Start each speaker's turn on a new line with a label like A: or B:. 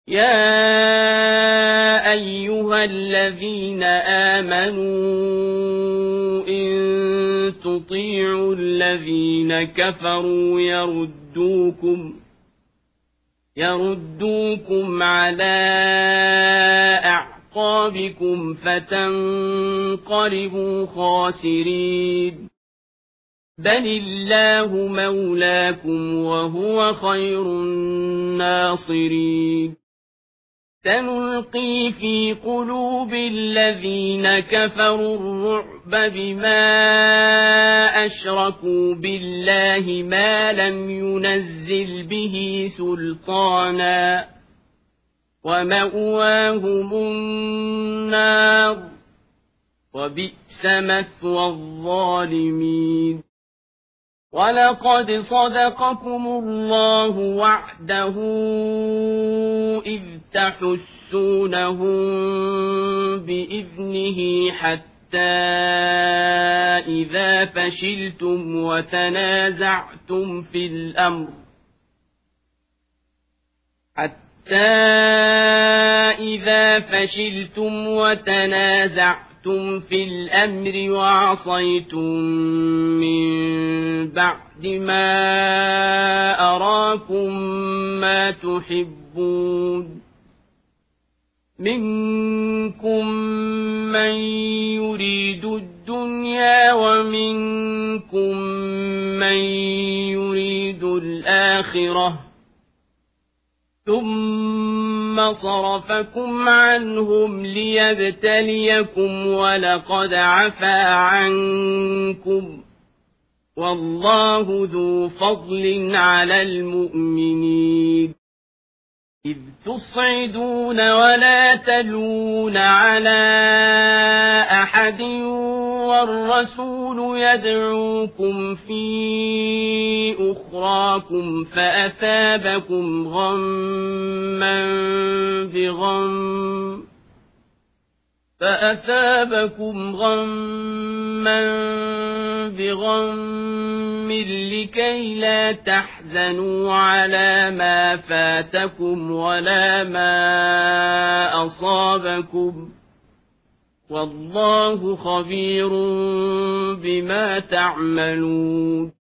A: يا أيها الذين آمنوا إن تطيعوا الذين كفروا يردوكم على أعقابكم فتنقلبوا خاسرين بل الله مولاكم وهو خير الناصرين سنلقي في قلوب الذين كفروا الرعب بما أشركوا بالله ما لم ينزل به سلطانا ومأواهم النار وبئس مثوى الظالمين ولقد صدقكم الله وعده إذ تحسونهم بإذنه حتى إذا فشلتم وتنازعتم في الأمر وعصيتم من بعد ما أراكم ما تحبون منكم من يريد الدنيا ومنكم من يريد الآخرة ثم صرفكم عنهم ليبتليكم ولقد عفا عنكم والله ذو فضل على المؤمنين إذ تصعدون ولا تلوون على أحد والرسول يدعوكم في أخراكم فأثابكم غما بغم لكي لا تحزنوا على ما فاتكم ولا ما أصابكم والله خبير بما تعملون